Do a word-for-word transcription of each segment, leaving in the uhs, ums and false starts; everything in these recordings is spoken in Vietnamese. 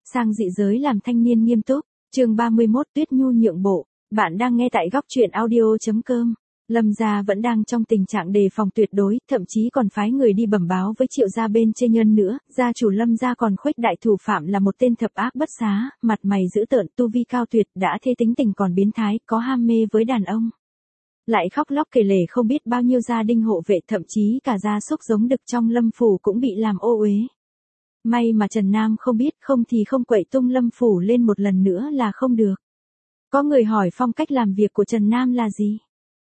sang dị giới làm thanh niên nghiêm túc. Chương ba mươi mốt Tuyết Nhu nhượng bộ. Bạn đang nghe tại góc truyện audio chấm com. Lâm gia vẫn đang trong tình trạng đề phòng tuyệt đối, thậm chí còn phái người đi bẩm báo với Triệu gia bên Chê Nhân nữa. Gia chủ Lâm gia còn khuếch đại thủ phạm là một tên thập ác bất xá, mặt mày dữ tợn, tu vi cao tuyệt, đã thế tính tình còn biến thái, có ham mê với đàn ông. Lại khóc lóc kể lể không biết bao nhiêu gia đình hộ vệ, thậm chí cả gia súc giống đực trong Lâm phủ cũng bị làm ô uế. May mà Trần Nam không biết, không thì không quậy tung Lâm phủ lên một lần nữa là không được. Có người hỏi phong cách làm việc của Trần Nam là gì?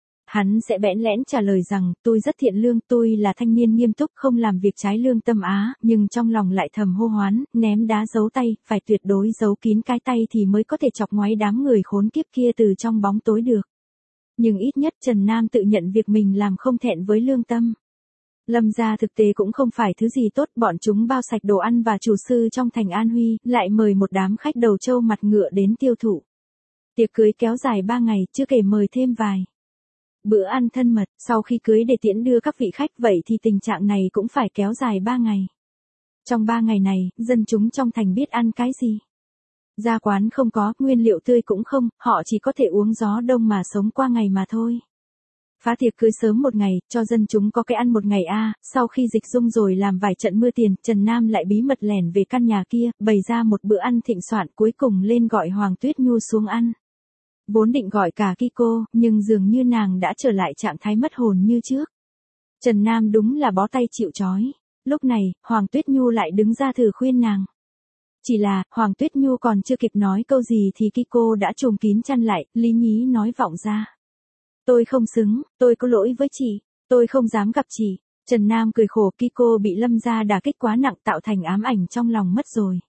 Hắn sẽ bẽn lẽn trả lời rằng, tôi rất thiện lương, tôi là thanh niên nghiêm túc, không làm việc trái lương tâm á, nhưng trong lòng lại thầm hô hoán, ném đá giấu tay, phải tuyệt đối giấu kín cái tay thì mới có thể chọc ngoáy đám người khốn kiếp kia từ trong bóng tối được. Nhưng ít nhất Trần Nam tự nhận việc mình làm không thẹn với lương tâm. Lâm gia thực tế cũng không phải thứ gì tốt, bọn chúng bao sạch đồ ăn và chủ sư trong thành An Huy, lại mời một đám khách đầu trâu mặt ngựa đến tiêu thụ. Tiệc cưới kéo dài ba ngày, chưa kể mời thêm vài bữa ăn thân mật, sau khi cưới để tiễn đưa các vị khách, vậy thì tình trạng này cũng phải kéo dài ba ngày. Trong ba ngày này, dân chúng trong thành biết ăn cái gì? Gia quán không có, nguyên liệu tươi cũng không, họ chỉ có thể uống gió đông mà sống qua ngày mà thôi. Phá tiệc cưới sớm một ngày, cho dân chúng có cái ăn một ngày a. Sau khi dịch dung rồi làm vài trận mưa tiền, Trần Nam lại bí mật lẻn về căn nhà kia, bày ra một bữa ăn thịnh soạn, cuối cùng lên gọi Hoàng Tuyết Nhu xuống ăn. Vốn định gọi cả Kiko, nhưng dường như nàng đã trở lại trạng thái mất hồn như trước. Trần Nam đúng là bó tay chịu trói. Lúc này, Hoàng Tuyết Nhu lại đứng ra thử khuyên nàng. Chỉ là, Hoàng Tuyết Nhu còn chưa kịp nói câu gì thì Kiko đã trùm kín chăn lại, lý nhí nói vọng ra. Tôi không xứng, tôi có lỗi với chị, tôi không dám gặp chị. Trần Nam cười khổ, Kiko bị Lâm gia đả kích quá nặng tạo thành ám ảnh trong lòng mất rồi.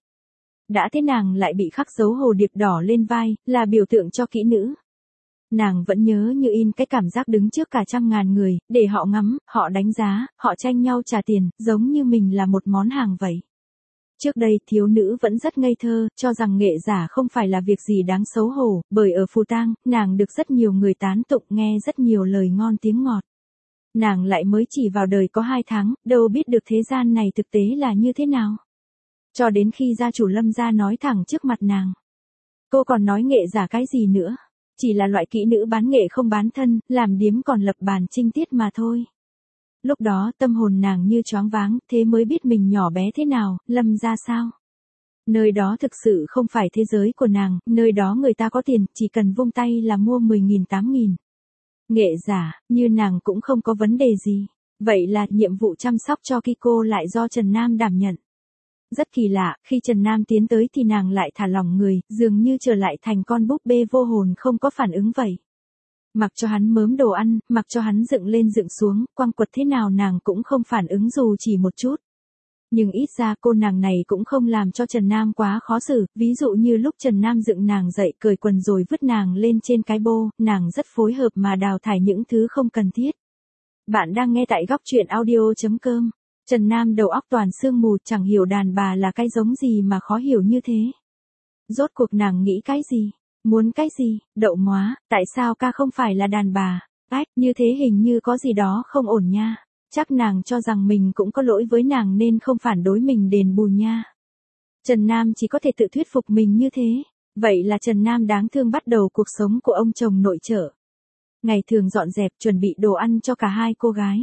Đã thế nàng lại bị khắc dấu hồ điệp đỏ lên vai, là biểu tượng cho kỹ nữ. Nàng vẫn nhớ như in cái cảm giác đứng trước cả trăm ngàn người, để họ ngắm, họ đánh giá, họ tranh nhau trả tiền, giống như mình là một món hàng vậy. Trước đây thiếu nữ vẫn rất ngây thơ, cho rằng nghệ giả không phải là việc gì đáng xấu hổ, bởi ở Phù Tang, nàng được rất nhiều người tán tụng, nghe rất nhiều lời ngon tiếng ngọt. Nàng lại mới chỉ vào đời có hai tháng, đâu biết được thế gian này thực tế là như thế nào. Cho đến khi gia chủ Lâm gia nói thẳng trước mặt nàng. Cô còn nói nghệ giả cái gì nữa? Chỉ là loại kỹ nữ bán nghệ không bán thân, làm điếm còn lập bàn trinh tiết mà thôi. Lúc đó tâm hồn nàng như choáng váng, thế mới biết mình nhỏ bé thế nào, Lâm gia sao? Nơi đó thực sự không phải thế giới của nàng, nơi đó người ta có tiền, chỉ cần vung tay là mua mười nghìn tám nghìn. Nghệ giả, như nàng cũng không có vấn đề gì. Vậy là nhiệm vụ chăm sóc cho Kiko lại do Trần Nam đảm nhận. Rất kỳ lạ, khi Trần Nam tiến tới thì nàng lại thả lỏng người, dường như trở lại thành con búp bê vô hồn không có phản ứng vậy. Mặc cho hắn mớm đồ ăn, mặc cho hắn dựng lên dựng xuống, quăng quật thế nào nàng cũng không phản ứng dù chỉ một chút. Nhưng ít ra cô nàng này cũng không làm cho Trần Nam quá khó xử, ví dụ như lúc Trần Nam dựng nàng dậy cởi quần rồi vứt nàng lên trên cái bô, nàng rất phối hợp mà đào thải những thứ không cần thiết. Bạn đang nghe tại góc truyện audio chấm com. Trần Nam đầu óc toàn sương mù, chẳng hiểu đàn bà là cái giống gì mà khó hiểu như thế. Rốt cuộc nàng nghĩ cái gì? Muốn cái gì? Đậu móa, tại sao ca không phải là đàn bà? Ách, như thế hình như có gì đó không ổn nha. Chắc nàng cho rằng mình cũng có lỗi với nàng nên không phản đối mình đền bù nha. Trần Nam chỉ có thể tự thuyết phục mình như thế. Vậy là Trần Nam đáng thương bắt đầu cuộc sống của ông chồng nội trợ. Ngày thường dọn dẹp chuẩn bị đồ ăn cho cả hai cô gái.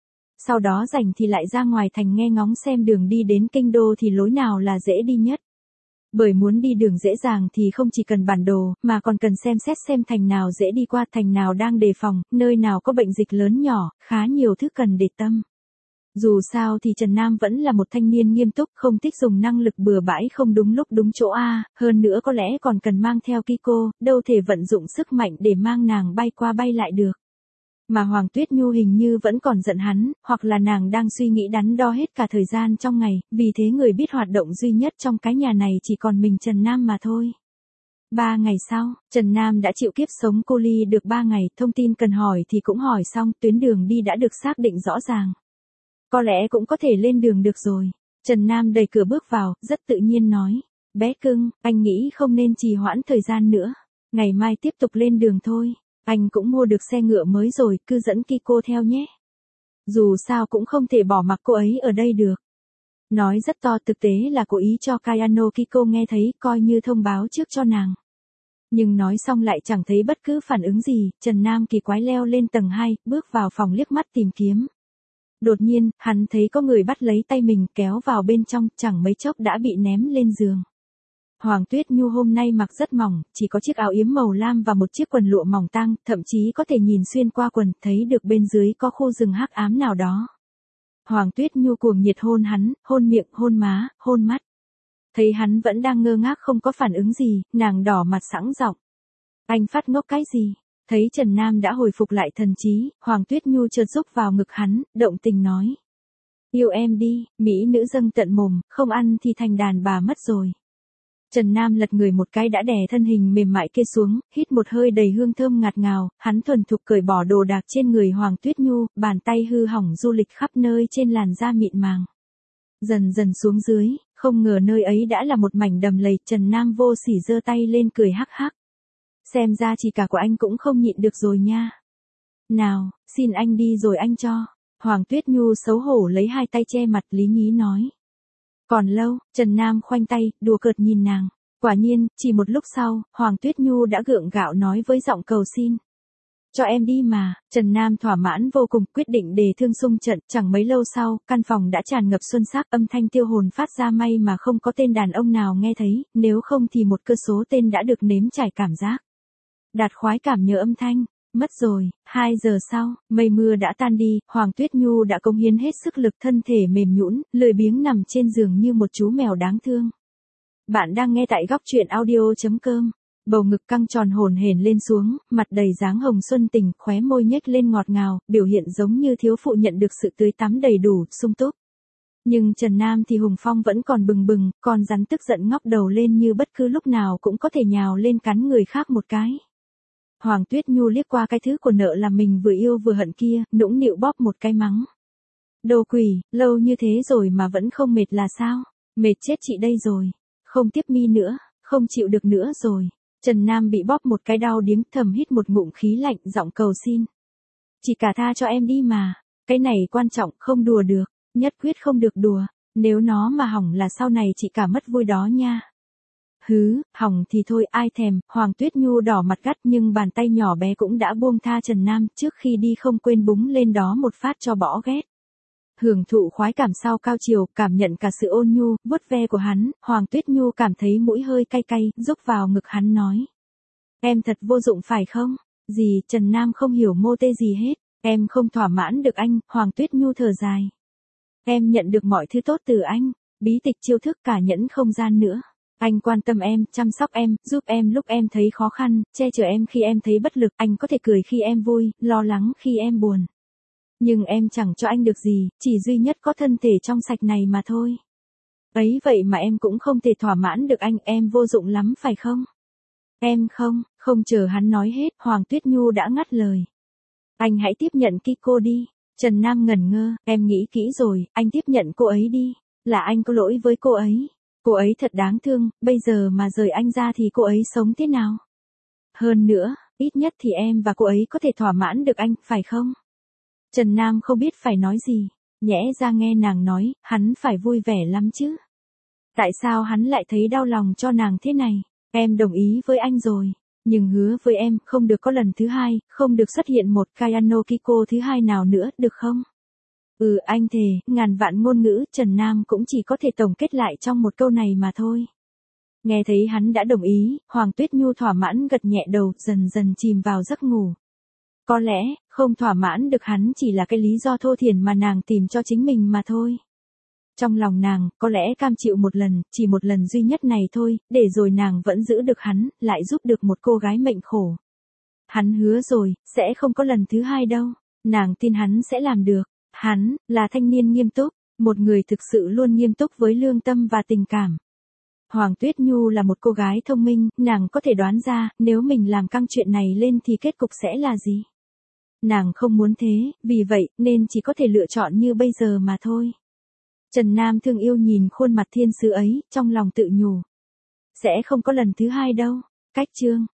Sau đó rảnh thì lại ra ngoài thành nghe ngóng xem đường đi đến kinh đô thì lối nào là dễ đi nhất. Bởi muốn đi đường dễ dàng thì không chỉ cần bản đồ, mà còn cần xem xét xem thành nào dễ đi qua, thành nào đang đề phòng, nơi nào có bệnh dịch lớn nhỏ, khá nhiều thứ cần để tâm. Dù sao thì Trần Nam vẫn là một thanh niên nghiêm túc, không thích dùng năng lực bừa bãi không đúng lúc đúng chỗ a, hơn nữa có lẽ còn cần mang theo Kiko, đâu thể vận dụng sức mạnh để mang nàng bay qua bay lại được. Mà Hoàng Tuyết Nhu hình như vẫn còn giận hắn, hoặc là nàng đang suy nghĩ đắn đo hết cả thời gian trong ngày, vì thế người biết hoạt động duy nhất trong cái nhà này chỉ còn mình Trần Nam mà thôi. Ba ngày sau, Trần Nam đã chịu kiếp sống cô ly được ba ngày, thông tin cần hỏi thì cũng hỏi xong, tuyến đường đi đã được xác định rõ ràng. Có lẽ cũng có thể lên đường được rồi. Trần Nam đẩy cửa bước vào, rất tự nhiên nói, bé cưng, anh nghĩ không nên trì hoãn thời gian nữa. Ngày mai tiếp tục lên đường thôi. Anh cũng mua được xe ngựa mới rồi, cứ dẫn Kiko theo nhé. Dù sao cũng không thể bỏ mặc cô ấy ở đây được. Nói rất to, thực tế là cố ý cho Kayano Kiko nghe thấy, coi như thông báo trước cho nàng. Nhưng nói xong lại chẳng thấy bất cứ phản ứng gì, Trần Nam kỳ quái leo lên tầng hai, bước vào phòng liếc mắt tìm kiếm. Đột nhiên, hắn thấy có người bắt lấy tay mình kéo vào bên trong, chẳng mấy chốc đã bị ném lên giường. Hoàng Tuyết Nhu hôm nay mặc rất mỏng, chỉ có chiếc áo yếm màu lam và một chiếc quần lụa mỏng tang, thậm chí có thể nhìn xuyên qua quần, thấy được bên dưới có khu rừng hắc ám nào đó. Hoàng Tuyết Nhu cuồng nhiệt hôn hắn, hôn miệng, hôn má, hôn mắt. Thấy hắn vẫn đang ngơ ngác không có phản ứng gì, nàng đỏ mặt sẵn giọng. Anh phát ngốc cái gì? Thấy Trần Nam đã hồi phục lại thần trí, Hoàng Tuyết Nhu chợt rúc vào ngực hắn, động tình nói. Yêu em đi, mỹ nữ dâng tận mồm, không ăn thì thành đàn bà mất rồi. Trần Nam lật người một cái đã đè thân hình mềm mại kia xuống, hít một hơi đầy hương thơm ngạt ngào, hắn thuần thục cởi bỏ đồ đạc trên người Hoàng Tuyết Nhu, bàn tay hư hỏng du lịch khắp nơi trên làn da mịn màng. Dần dần xuống dưới, không ngờ nơi ấy đã là một mảnh đầm lầy, Trần Nam vô sỉ giơ tay lên cười hắc hắc. Xem ra chỉ cả của anh cũng không nhịn được rồi nha. Nào, xin anh đi rồi anh cho. Hoàng Tuyết Nhu xấu hổ lấy hai tay che mặt lý nhí nói. Còn lâu, Trần Nam khoanh tay, đùa cợt nhìn nàng. Quả nhiên, chỉ một lúc sau, Hoàng Tuyết Nhu đã gượng gạo nói với giọng cầu xin. Cho em đi mà, Trần Nam thỏa mãn vô cùng, quyết định đề thương xung trận, chẳng mấy lâu sau, căn phòng đã tràn ngập xuân sắc, âm thanh tiêu hồn phát ra, may mà không có tên đàn ông nào nghe thấy, nếu không thì một cơ số tên đã được nếm trải cảm giác. Đạt khoái cảm nhờ âm thanh. Mất rồi, hai giờ sau, mây mưa đã tan đi, Hoàng Tuyết Nhu đã cống hiến hết sức lực, thân thể mềm nhũn, lười biếng nằm trên giường như một chú mèo đáng thương. Bạn đang nghe tại góc truyện audio chấm com. Bầu ngực căng tròn hổn hển lên xuống, mặt đầy dáng hồng xuân tình, khóe môi nhếch lên ngọt ngào, biểu hiện giống như thiếu phụ nhận được sự tưới tắm đầy đủ, sung túc. Nhưng Trần Nam thì hùng phong vẫn còn bừng bừng, con rắn tức giận ngóc đầu lên như bất cứ lúc nào cũng có thể nhào lên cắn người khác một cái. Hoàng Tuyết Nhu liếc qua cái thứ của nợ làm mình vừa yêu vừa hận kia, nũng nịu bóp một cái mắng. Đồ quỷ, lâu như thế rồi mà vẫn không mệt là sao? Mệt chết chị đây rồi. Không tiếp mi nữa, không chịu được nữa rồi. Trần Nam bị bóp một cái đau điếng, thầm hít một ngụm khí lạnh, giọng cầu xin. Chỉ cả tha cho em đi mà. Cái này quan trọng, không đùa được. Nhất quyết không được đùa. Nếu nó mà hỏng là sau này chị cả mất vui đó nha. Hứ, hỏng thì thôi, ai thèm. Hoàng Tuyết Nhu đỏ mặt gắt nhưng bàn tay nhỏ bé cũng đã buông tha Trần Nam, trước khi đi không quên búng lên đó một phát cho bỏ ghét. Hưởng thụ khoái cảm sau cao chiều, cảm nhận cả sự ôn nhu, vuốt ve của hắn, Hoàng Tuyết Nhu cảm thấy mũi hơi cay cay, rúc vào ngực hắn nói. Em thật vô dụng phải không? Gì, Trần Nam không hiểu mô tê gì hết. Em không thỏa mãn được anh, Hoàng Tuyết Nhu thở dài. Em nhận được mọi thứ tốt từ anh, bí tịch chiêu thức cả nhẫn không gian nữa. Anh quan tâm em, chăm sóc em, giúp em lúc em thấy khó khăn, che chở em khi em thấy bất lực, anh có thể cười khi em vui, lo lắng khi em buồn. Nhưng em chẳng cho anh được gì, chỉ duy nhất có thân thể trong sạch này mà thôi. Ấy vậy mà em cũng không thể thỏa mãn được anh, em vô dụng lắm phải không? Em không, không chờ hắn nói hết, Hoàng Tuyết Nhu đã ngắt lời. Anh hãy tiếp nhận Kiko đi. Trần Nam ngẩn ngơ, em nghĩ kỹ rồi, anh tiếp nhận cô ấy đi. Là anh có lỗi với cô ấy. Cô ấy thật đáng thương, bây giờ mà rời anh ra thì cô ấy sống thế nào? Hơn nữa, ít nhất thì em và cô ấy có thể thỏa mãn được anh, phải không? Trần Nam không biết phải nói gì, nhẽ ra nghe nàng nói, hắn phải vui vẻ lắm chứ. Tại sao hắn lại thấy đau lòng cho nàng thế này? Em đồng ý với anh rồi, nhưng hứa với em không được có lần thứ hai, không được xuất hiện một Kayano Kiko thứ hai nào nữa, được không? Ừ, anh thề, ngàn vạn ngôn ngữ, Trần Nam cũng chỉ có thể tổng kết lại trong một câu này mà thôi. Nghe thấy hắn đã đồng ý, Hoàng Tuyết Nhu thỏa mãn gật nhẹ đầu, dần dần chìm vào giấc ngủ. Có lẽ, không thỏa mãn được hắn chỉ là cái lý do thô thiển mà nàng tìm cho chính mình mà thôi. Trong lòng nàng, có lẽ cam chịu một lần, chỉ một lần duy nhất này thôi, để rồi nàng vẫn giữ được hắn, lại giúp được một cô gái mệnh khổ. Hắn hứa rồi, sẽ không có lần thứ hai đâu, nàng tin hắn sẽ làm được. Hắn, là thanh niên nghiêm túc, một người thực sự luôn nghiêm túc với lương tâm và tình cảm. Hoàng Tuyết Nhu là một cô gái thông minh, nàng có thể đoán ra, nếu mình làm căng chuyện này lên thì kết cục sẽ là gì. Nàng không muốn thế, vì vậy, nên chỉ có thể lựa chọn như bây giờ mà thôi. Trần Nam thương yêu nhìn khuôn mặt thiên sứ ấy, trong lòng tự nhủ. Sẽ không có lần thứ hai đâu. Cách chương.